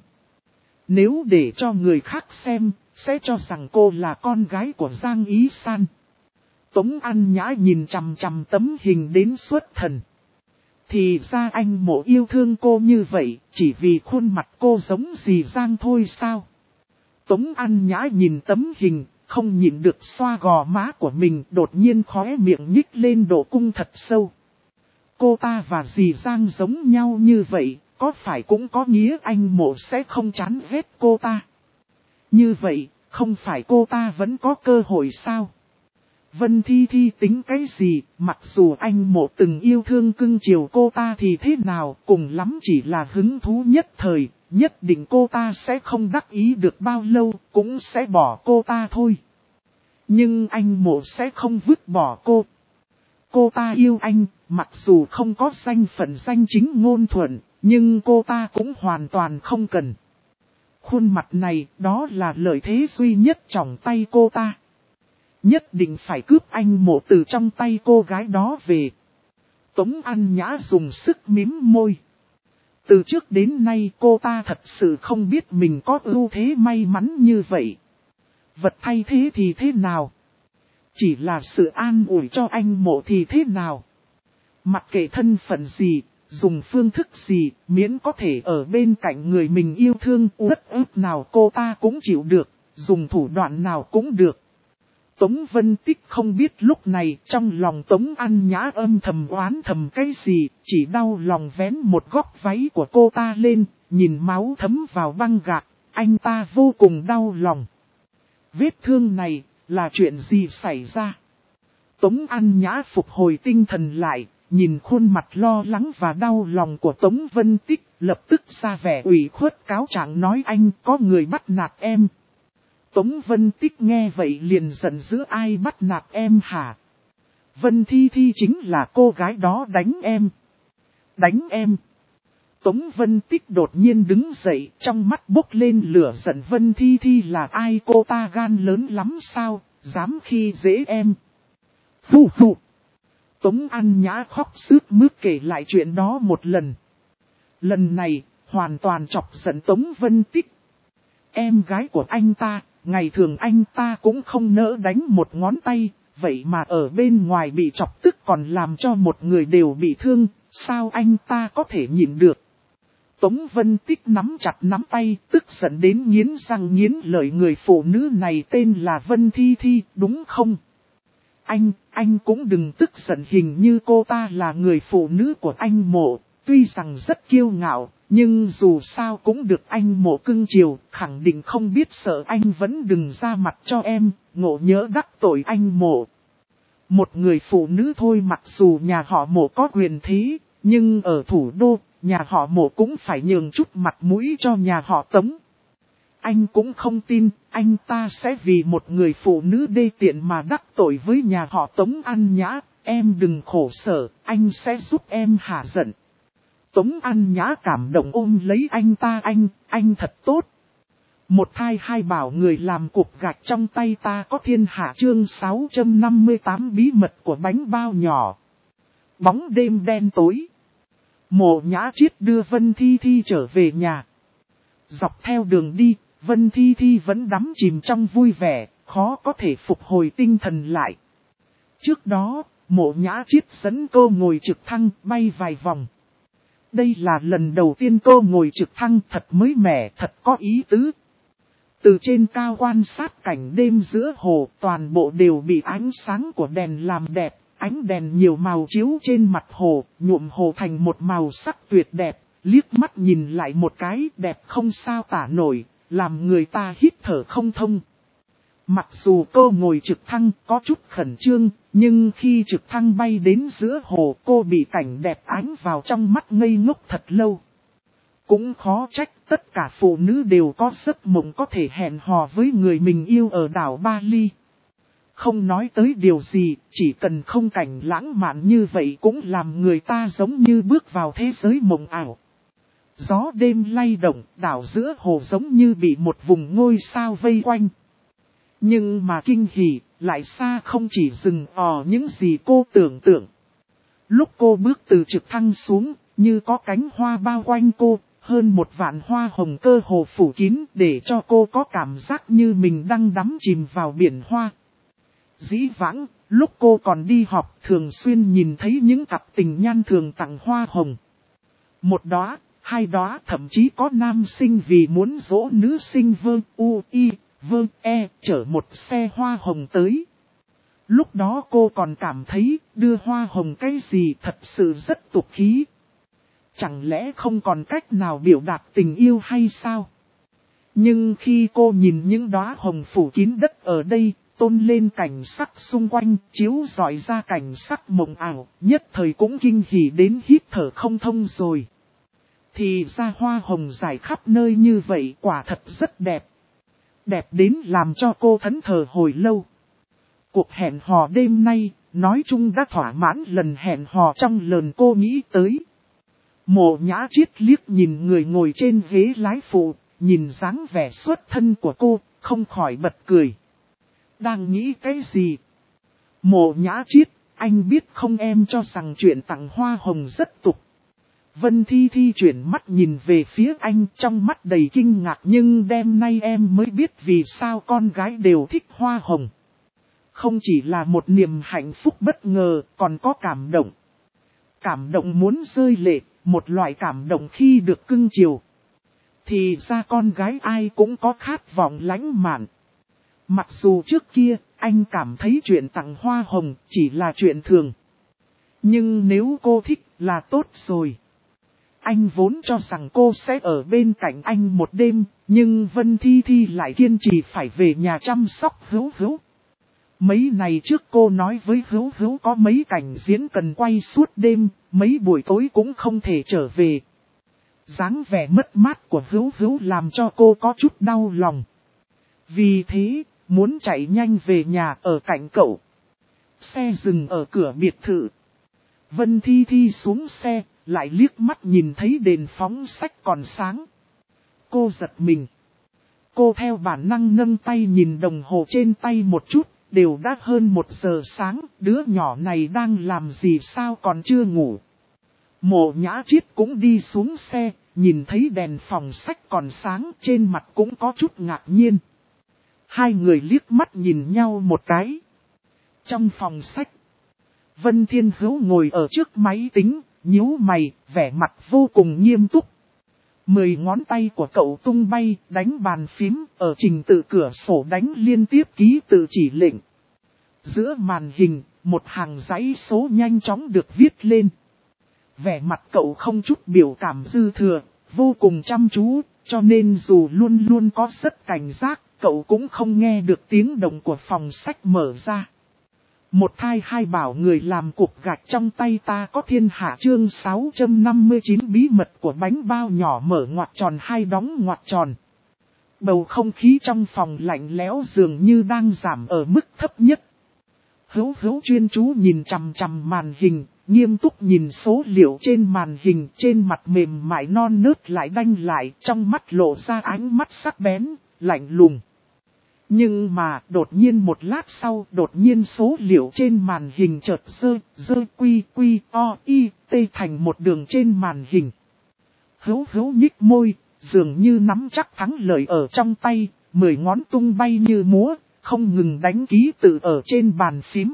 Nếu để cho người khác xem, sẽ cho rằng cô là con gái của Giang Ý San. Tống An Nhã nhìn chằm chằm tấm hình đến xuất thần. Thì ra anh Mộ yêu thương cô như vậy, chỉ vì khuôn mặt cô giống dì Giang thôi sao? Tống An Nhã nhìn tấm hình, không nhịn được xoa gò má của mình, đột nhiên khóe miệng nhích lên độ cung thật sâu. Cô ta và dì Giang giống nhau như vậy, có phải cũng có nghĩa anh Mộ sẽ không chán ghét cô ta? Như vậy, không phải cô ta vẫn có cơ hội sao? Vân Thi Thi tính cái gì, mặc dù anh Mộ từng yêu thương cưng chiều cô ta thì thế nào, cùng lắm chỉ là hứng thú nhất thời, nhất định cô ta sẽ không đắc ý được bao lâu, cũng sẽ bỏ cô ta thôi. Nhưng anh Mộ sẽ không vứt bỏ cô. cô ta yêu anh, mặc dù không có danh phận danh chính ngôn thuận, nhưng cô ta cũng hoàn toàn không cần. Khuôn mặt này, đó là lợi thế duy nhất trong tay cô ta. Nhất định phải cướp anh Mộ từ trong tay cô gái đó về. Tống An Nhã dùng sức mím môi. Từ trước đến nay cô ta thật sự không biết mình có ưu thế may mắn như vậy. Vật thay thế thì thế nào? Chỉ là sự an ủi cho anh Mộ thì thế nào? Mặc kệ thân phận gì, dùng phương thức gì, miễn có thể ở bên cạnh người mình yêu thương, uất ức nào cô ta cũng chịu được, dùng thủ đoạn nào cũng được. Tống Vân Tích không biết lúc này trong lòng Tống An Nhã âm thầm oán thầm cái gì, chỉ đau lòng vén một góc váy của cô ta lên, nhìn máu thấm vào băng gạc, anh ta vô cùng đau lòng. Vết thương này, là chuyện gì xảy ra? Tống An Nhã phục hồi tinh thần lại, nhìn khuôn mặt lo lắng và đau lòng của Tống Vân Tích, lập tức ra vẻ ủy khuất cáo trạng nói anh có người bắt nạt em. Tống Vân Tích nghe vậy liền giận dữ ai bắt nạt em hả? Vân Thi Thi chính là cô gái đó đánh em. Đánh em. Tống Vân Tích đột nhiên đứng dậy trong mắt bốc lên lửa giận Vân Thi Thi là ai cô ta gan lớn lắm sao, dám khi dễ em. Phù phù. Tống An Nhã khóc sướt mướt kể lại chuyện đó một lần. Lần này, hoàn toàn chọc giận Tống Vân Tích. Em gái của anh ta, ngày thường anh ta cũng không nỡ đánh một ngón tay, vậy mà ở bên ngoài bị chọc tức còn làm cho một người đều bị thương, sao anh ta có thể nhịn được. Tống Vân Tích nắm chặt nắm tay, tức giận đến nghiến răng nghiến lợi người phụ nữ này tên là Vân Thi Thi, đúng không? Anh cũng đừng tức giận hình như cô ta là người phụ nữ của anh Mộ, tuy rằng rất kiêu ngạo, nhưng dù sao cũng được anh Mộ cưng chiều, khẳng định không biết sợ anh vẫn đừng ra mặt cho em, ngộ nhỡ đắc tội anh Mộ. Một người phụ nữ thôi mặc dù nhà họ Mộ có quyền thế, nhưng ở thủ đô, nhà họ Mộ cũng phải nhường chút mặt mũi cho nhà họ Tống. Anh cũng không tin, anh ta sẽ vì một người phụ nữ đê tiện mà đắc tội với nhà họ Tống An Nhã, em đừng khổ sở, anh sẽ giúp em hạ giận. Tống An Nhã cảm động ôm lấy anh ta anh thật tốt. Một thai hai bảo người làm cục gạch trong tay ta có thiên hạ chương 658 bí mật của bánh bao nhỏ. Bóng đêm đen tối. Mộ Nhã Triết đưa Vân Thi Thi trở về nhà. Dọc theo đường đi, Vân Thi Thi vẫn đắm chìm trong vui vẻ, khó có thể phục hồi tinh thần lại. Trước đó, Mộ Nhã Triết dẫn cô ngồi trực thăng bay vài vòng. Đây là lần đầu tiên cô ngồi trực thăng thật mới mẻ, thật có ý tứ. Từ trên cao quan sát cảnh đêm giữa hồ, toàn bộ đều bị ánh sáng của đèn làm đẹp. Ánh đèn nhiều màu chiếu trên mặt hồ, nhuộm hồ thành một màu sắc tuyệt đẹp. Liếc mắt nhìn lại một cái đẹp không sao tả nổi, làm người ta hít thở không thông. Mặc dù cô ngồi trực thăng có chút khẩn trương, nhưng khi trực thăng bay đến giữa hồ cô bị cảnh đẹp ánh vào trong mắt ngây ngốc thật lâu. Cũng khó trách tất cả phụ nữ đều có giấc mộng có thể hẹn hò với người mình yêu ở đảo Bali. Không nói tới điều gì, chỉ cần không cảnh lãng mạn như vậy cũng làm người ta giống như bước vào thế giới mộng ảo. Gió đêm lay động, đảo giữa hồ giống như bị một vùng ngôi sao vây quanh. Nhưng mà kinh hỉ, lại xa không chỉ dừng những gì cô tưởng tượng. Lúc cô bước từ trực thăng xuống, như có cánh hoa bao quanh cô, hơn 1 vạn hoa hồng cơ hồ phủ kín để cho cô có cảm giác như mình đang đắm chìm vào biển hoa. Dĩ vãng, lúc cô còn đi học thường xuyên nhìn thấy những cặp tình nhân thường tặng hoa hồng. 1 đóa, 2 đóa, thậm chí có nam sinh vì muốn dỗ nữ sinh chở một xe hoa hồng tới. Lúc đó cô còn cảm thấy đưa hoa hồng cái gì thật sự rất tục khí. Chẳng lẽ không còn cách nào biểu đạt tình yêu hay sao? Nhưng khi cô nhìn những đóa hồng phủ kín đất ở đây, tôn lên cảnh sắc xung quanh, chiếu rọi ra cảnh sắc mộng ảo, nhất thời cũng kinh hỉ đến hít thở không thông rồi. Thì ra hoa hồng rải khắp nơi như vậy quả thật rất đẹp. Đẹp đến làm cho cô thẫn thờ hồi lâu. Cuộc hẹn hò đêm nay, nói chung đã thỏa mãn lần hẹn hò trong lần cô nghĩ tới. Mộ Nhã Triết liếc nhìn người ngồi trên ghế lái phụ, nhìn dáng vẻ xuất thân của cô, không khỏi bật cười. Đang nghĩ cái gì? Mộ Nhã Triết, anh biết không, em cho rằng chuyện tặng hoa hồng rất tục. Vân Thi Thi chuyển mắt nhìn về phía anh, trong mắt đầy kinh ngạc, nhưng đêm nay em mới biết vì sao con gái đều thích hoa hồng. Không chỉ là một niềm hạnh phúc bất ngờ, còn có cảm động. Cảm động muốn rơi lệ, một loại cảm động khi được cưng chiều. Thì ra con gái ai cũng có khát vọng lãng mạn. Mặc dù trước kia, anh cảm thấy chuyện tặng hoa hồng chỉ là chuyện thường. Nhưng nếu cô thích là tốt rồi. Anh vốn cho rằng cô sẽ ở bên cạnh anh một đêm, nhưng Vân Thi Thi lại kiên trì phải về nhà chăm sóc Hữu Hữu. Mấy ngày trước cô nói với Hữu Hữu có mấy cảnh diễn cần quay suốt đêm, mấy buổi tối cũng không thể trở về. Dáng vẻ mất mát của Hữu Hữu làm cho cô có chút đau lòng. Vì thế, muốn chạy nhanh về nhà ở cạnh cậu. Xe dừng ở cửa biệt thự. Vân Thi Thi xuống xe, lại liếc mắt nhìn thấy đèn phóng sách còn sáng. Cô giật mình. Cô theo bản năng nâng tay nhìn đồng hồ trên tay một chút, đều đã hơn 1 giờ sáng, đứa nhỏ này đang làm gì sao còn chưa ngủ. Mộ Nhã Triết cũng đi xuống xe, nhìn thấy đèn phòng sách còn sáng, trên mặt cũng có chút ngạc nhiên. Hai người liếc mắt nhìn nhau một cái. Trong phòng sách, Vân Thiên Hữu ngồi ở trước máy tính, nhíu mày, vẻ mặt vô cùng nghiêm túc. 10 ngón tay của cậu tung bay, đánh bàn phím, ở trình tự cửa sổ đánh liên tiếp ký tự chỉ lệnh. Giữa màn hình, một hàng dãy số nhanh chóng được viết lên. Vẻ mặt cậu không chút biểu cảm dư thừa, vô cùng chăm chú, cho nên dù luôn luôn có rất cảnh giác, cậu cũng không nghe được tiếng động của phòng sách mở ra. Một thai hai bảo người làm cục gạch trong tay ta có thiên hạ, chương 659 bí mật của bánh bao nhỏ mở ngoặc tròn hai đóng ngoặc tròn. Bầu không khí trong phòng lạnh lẽo dường như đang giảm ở mức thấp nhất. Hữu Hữu chuyên chú nhìn chằm chằm màn hình, nghiêm túc nhìn số liệu trên màn hình, trên mặt mềm mại non nớt lại đanh lại, trong mắt lộ ra ánh mắt sắc bén, lạnh lùng. Nhưng mà đột nhiên một lát sau, đột nhiên số liệu trên màn hình chợt quy o y t thành một đường trên màn hình. Hữu Hữu nhích môi, dường như nắm chắc thắng lợi ở trong tay, 10 ngón tung bay như múa, không ngừng đánh ký tự ở trên bàn phím.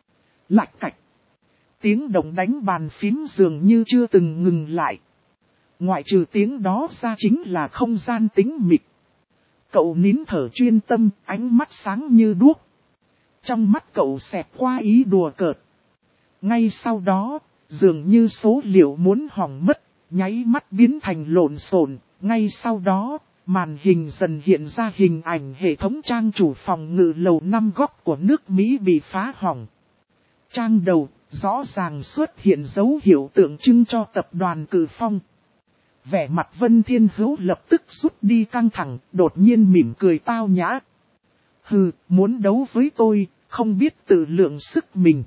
Lạch cạch. Tiếng động đánh bàn phím dường như chưa từng ngừng lại. Ngoại trừ tiếng đó ra chính là không gian tĩnh mịch. Cậu nín thở chuyên tâm, ánh mắt sáng như đuốc. Trong mắt cậu xẹt qua ý đùa cợt. Ngay sau đó, dường như số liệu muốn hỏng mất, nháy mắt biến thành lộn xộn. Ngay sau đó, màn hình dần hiện ra hình ảnh hệ thống trang chủ phòng ngự lầu 5 góc của nước Mỹ bị phá hỏng. Trang đầu, rõ ràng xuất hiện dấu hiệu tượng trưng cho tập đoàn Cử Phong. Vẻ mặt Vân Thiên Hữu lập tức rút đi căng thẳng, đột nhiên mỉm cười tao nhã. Hừ, muốn đấu với tôi, không biết tự lượng sức mình.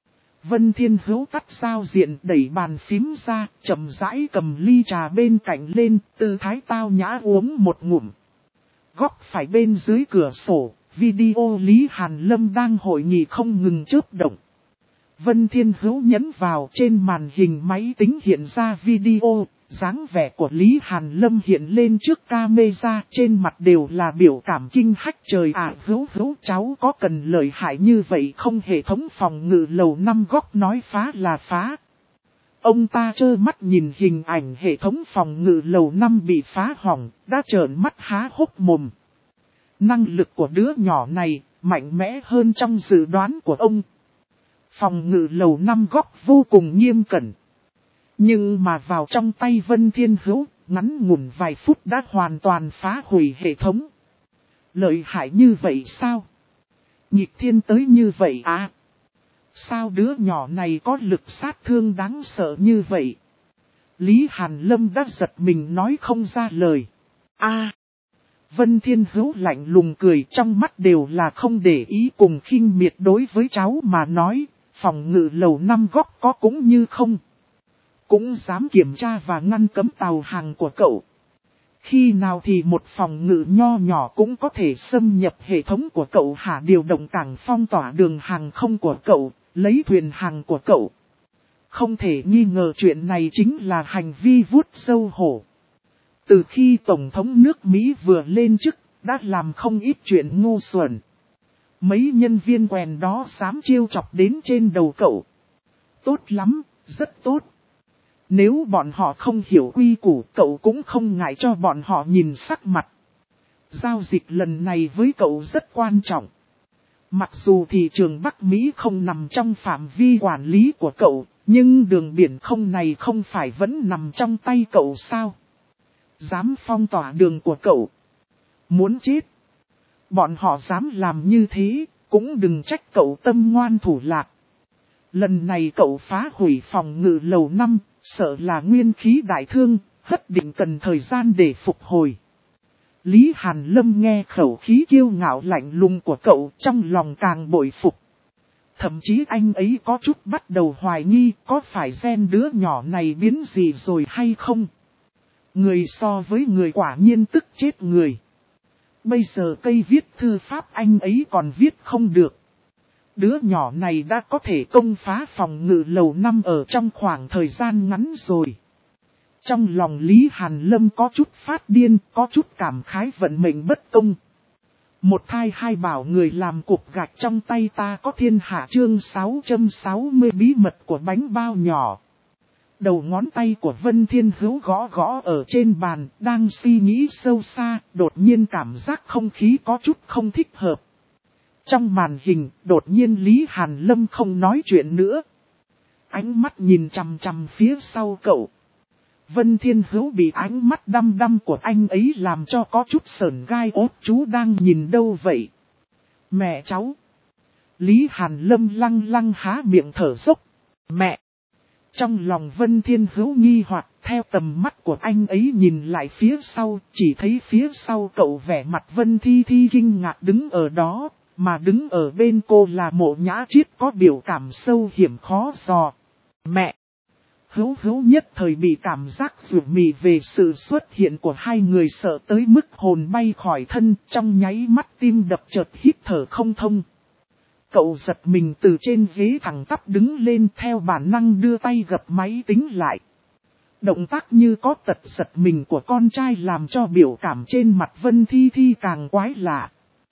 Vân Thiên Hữu tắt giao diện, đẩy bàn phím ra, chậm rãi cầm ly trà bên cạnh lên, tư thái tao nhã uống một ngụm. Góc phải bên dưới cửa sổ, video Lý Hàn Lâm đang hội nghị không ngừng chớp động. Vân Thiên Hữu nhấn vào, trên màn hình máy tính hiện ra video, dáng vẻ của Lý Hàn Lâm hiện lên trước camera, trên mặt đều là biểu cảm kinh hách. Trời ạ, Hữu Hữu cháu có cần lợi hại như vậy không? Hệ thống phòng ngự lầu 5 góc nói phá là phá. Ông ta trơ mắt nhìn hình ảnh hệ thống phòng ngự lầu 5 bị phá hỏng, đã trợn mắt há hốc mồm. Năng lực của đứa nhỏ này, mạnh mẽ hơn trong dự đoán của ông. Phòng ngự lầu 5 góc vô cùng nghiêm cẩn. Nhưng mà vào trong tay Vân Thiên Hữu, ngắn ngủn vài phút đã hoàn toàn phá hủy hệ thống. Lợi hại như vậy sao? Nghịch thiên tới như vậy à? Sao đứa nhỏ này có lực sát thương đáng sợ như vậy? Lý Hàn Lâm đã giật mình nói không ra lời. Vân Thiên Hữu lạnh lùng cười, trong mắt đều là không để ý cùng khinh miệt. Đối với cháu mà nói, phòng ngự lầu 5 góc có cũng như không. Cũng dám kiểm tra và ngăn cấm tàu hàng của cậu. Khi nào thì một phòng ngự nho nhỏ cũng có thể xâm nhập hệ thống của cậu hả? Điều động cảng phong tỏa đường hàng không của cậu, lấy thuyền hàng của cậu. Không thể nghi ngờ chuyện này chính là hành vi vuốt râu hổ. Từ khi Tổng thống nước Mỹ vừa lên chức, đã làm không ít chuyện ngu xuẩn. Mấy nhân viên quèn đó dám trêu chọc đến trên đầu cậu. Tốt lắm, rất tốt. Nếu bọn họ không hiểu quy củ, cậu cũng không ngại cho bọn họ nhìn sắc mặt. Giao dịch lần này với cậu rất quan trọng. Mặc dù thị trường Bắc Mỹ không nằm trong phạm vi quản lý của cậu, nhưng đường biển không này không phải vẫn nằm trong tay cậu sao? Dám phong tỏa đường của cậu. Muốn chết. Bọn họ dám làm như thế, cũng đừng trách cậu tâm ngoan thủ lạc. Lần này cậu phá hủy phòng ngự lầu 5, sợ là nguyên khí đại thương, nhất định cần thời gian để phục hồi. Lý Hàn Lâm nghe khẩu khí kiêu ngạo lạnh lùng của cậu trong lòng càng bội phục. Thậm chí anh ấy có chút bắt đầu hoài nghi có phải gen đứa nhỏ này biến gì rồi hay không. Người so với người quả nhiên tức chết người. Bây giờ cây viết thư pháp anh ấy còn viết không được. Đứa nhỏ này đã có thể công phá phòng ngự lầu 5 ở trong khoảng thời gian ngắn rồi. Trong lòng Lý Hàn Lâm có chút phát điên, có chút cảm khái vận mệnh bất công. Một thai hai bảo người làm cục gạch trong tay ta có thiên hạ chương 660 bí mật của bánh bao nhỏ. Đầu ngón tay của Vân Thiên Hữu gõ gõ ở trên bàn, đang suy nghĩ sâu xa, đột nhiên cảm giác không khí có chút không thích hợp. Trong màn hình, đột nhiên Lý Hàn Lâm không nói chuyện nữa. Ánh mắt nhìn chằm chằm phía sau cậu. Vân Thiên Hữu bị ánh mắt đăm đăm của anh ấy làm cho có chút sởn gai ốt. Chú đang nhìn đâu vậy? Mẹ cháu. Lý Hàn Lâm lăng lăng há miệng thở dốc. Mẹ. Trong lòng Vân Thiên Hữu nghi hoặc theo tầm mắt của anh ấy nhìn lại phía sau, chỉ thấy phía sau cậu vẻ mặt Vân Thi Thi kinh ngạc đứng ở đó, mà đứng ở bên cô là Mộ Nhã Triết có biểu cảm sâu hiểm khó dò. Mẹ! Hữu nhất thời bị cảm giác rủi mì về sự xuất hiện của hai người sợ tới mức hồn bay khỏi thân, trong nháy mắt tim đập chợt hít thở không thông. Cậu giật mình từ trên ghế thẳng tắp đứng lên theo bản năng đưa tay gập máy tính lại. Động tác như có tật giật mình của con trai làm cho biểu cảm trên mặt Vân Thi Thi càng quái lạ.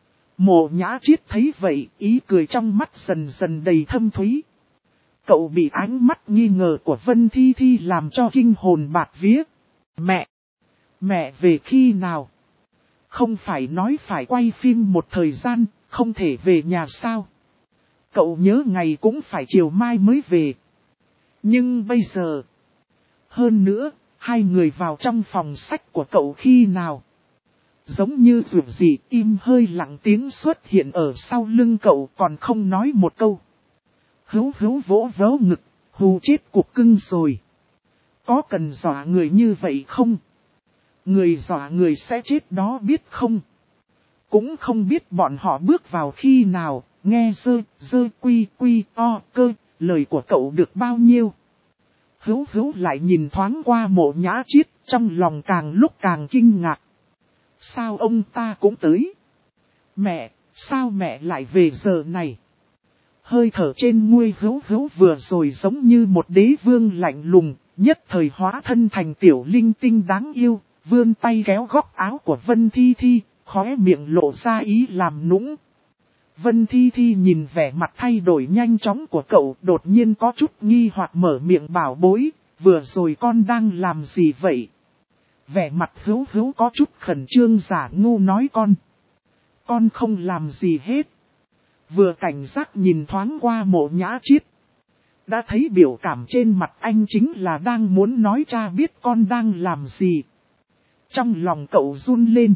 Mộ Nhã Triết thấy vậy, ý cười trong mắt dần dần đầy thâm thúy. Cậu bị ánh mắt nghi ngờ của Vân Thi Thi làm cho kinh hồn bạt vía. Mẹ! Mẹ về khi nào? Không phải nói phải quay phim một thời gian, không thể về nhà sao? Cậu nhớ ngày cũng phải chiều mai mới về. Nhưng bây giờ... Hơn nữa, hai người vào trong phòng sách của cậu khi nào? Giống như dù gì im hơi lặng tiếng xuất hiện ở sau lưng cậu còn không nói một câu. Hữu vỗ vớ ngực, hù chết cục cưng rồi. Có cần dọa người như vậy không? Người dọa người sẽ chết đó biết không? Cũng không biết bọn họ bước vào khi nào, nghe dơ quy o cơ, lời của cậu được bao nhiêu. Hữu lại nhìn thoáng qua Mộ Nhã Triết, trong lòng càng lúc càng kinh ngạc. Sao ông ta cũng tới? Mẹ, sao mẹ lại về giờ này? Hơi thở trên nguôi Hữu vừa rồi giống như một đế vương lạnh lùng, nhất thời hóa thân thành tiểu linh tinh đáng yêu, vươn tay kéo góc áo của Vân Thi Thi, khóe miệng lộ ra ý làm nũng. Vân Thi Thi nhìn vẻ mặt thay đổi nhanh chóng của cậu, đột nhiên có chút nghi hoặc mở miệng bảo bối, vừa rồi con đang làm gì vậy? Vẻ mặt Hữu có chút khẩn trương giả ngu nói con không làm gì hết. Vừa cảnh giác nhìn thoáng qua Mộ Nhã Triết. Đã thấy biểu cảm trên mặt anh chính là đang muốn nói cha biết con đang làm gì. Trong lòng cậu run lên.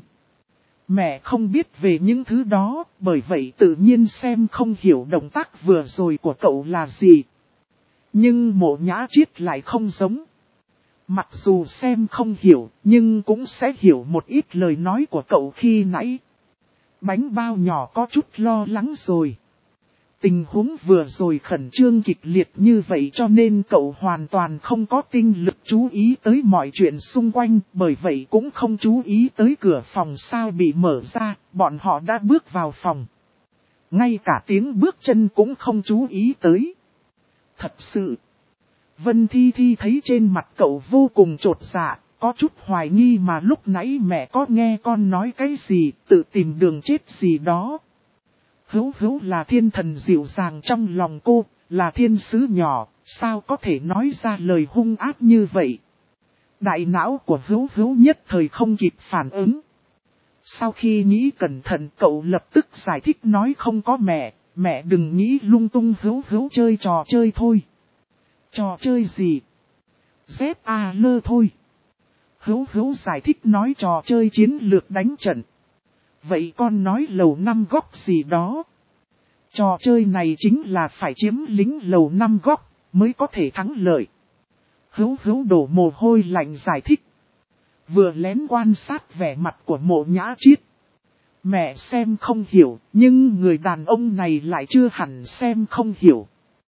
Mẹ không biết về những thứ đó, bởi vậy tự nhiên xem không hiểu động tác vừa rồi của cậu là gì. Nhưng Mộ Nhã Triết lại không giống. Mặc dù xem không hiểu, nhưng cũng sẽ hiểu một ít lời nói của cậu khi nãy. Bánh bao nhỏ có chút lo lắng rồi. Tình huống vừa rồi khẩn trương kịch liệt như vậy cho nên cậu hoàn toàn không có tinh lực chú ý tới mọi chuyện xung quanh, bởi vậy cũng không chú ý tới cửa phòng sao bị mở ra, bọn họ đã bước vào phòng. Ngay cả tiếng bước chân cũng không chú ý tới. Thật sự, Vân Thi Thi thấy trên mặt cậu vô cùng chột dạ, có chút hoài nghi mà lúc nãy mẹ có nghe con nói cái gì, tự tìm đường chết gì đó. Hữu là thiên thần dịu dàng trong lòng cô, là thiên sứ nhỏ, sao có thể nói ra lời hung ác như vậy. Đại não của Hữu nhất thời không kịp phản ứng. Sau khi nghĩ cẩn thận cậu lập tức giải thích nói không có mẹ đừng nghĩ lung tung, Hữu chơi trò chơi thôi. Trò chơi gì? ZAL thôi. Hữu giải thích nói trò chơi chiến lược đánh trận. Vậy con nói lầu 5 góc gì đó? Trò chơi này chính là phải chiếm lĩnh lầu 5 góc mới có thể thắng lợi. Hữu đổ mồ hôi lạnh giải thích. Vừa lén quan sát vẻ mặt của Mộ Nhã Chiết. Mẹ xem không hiểu, nhưng người đàn ông này lại chưa hẳn xem không hiểu.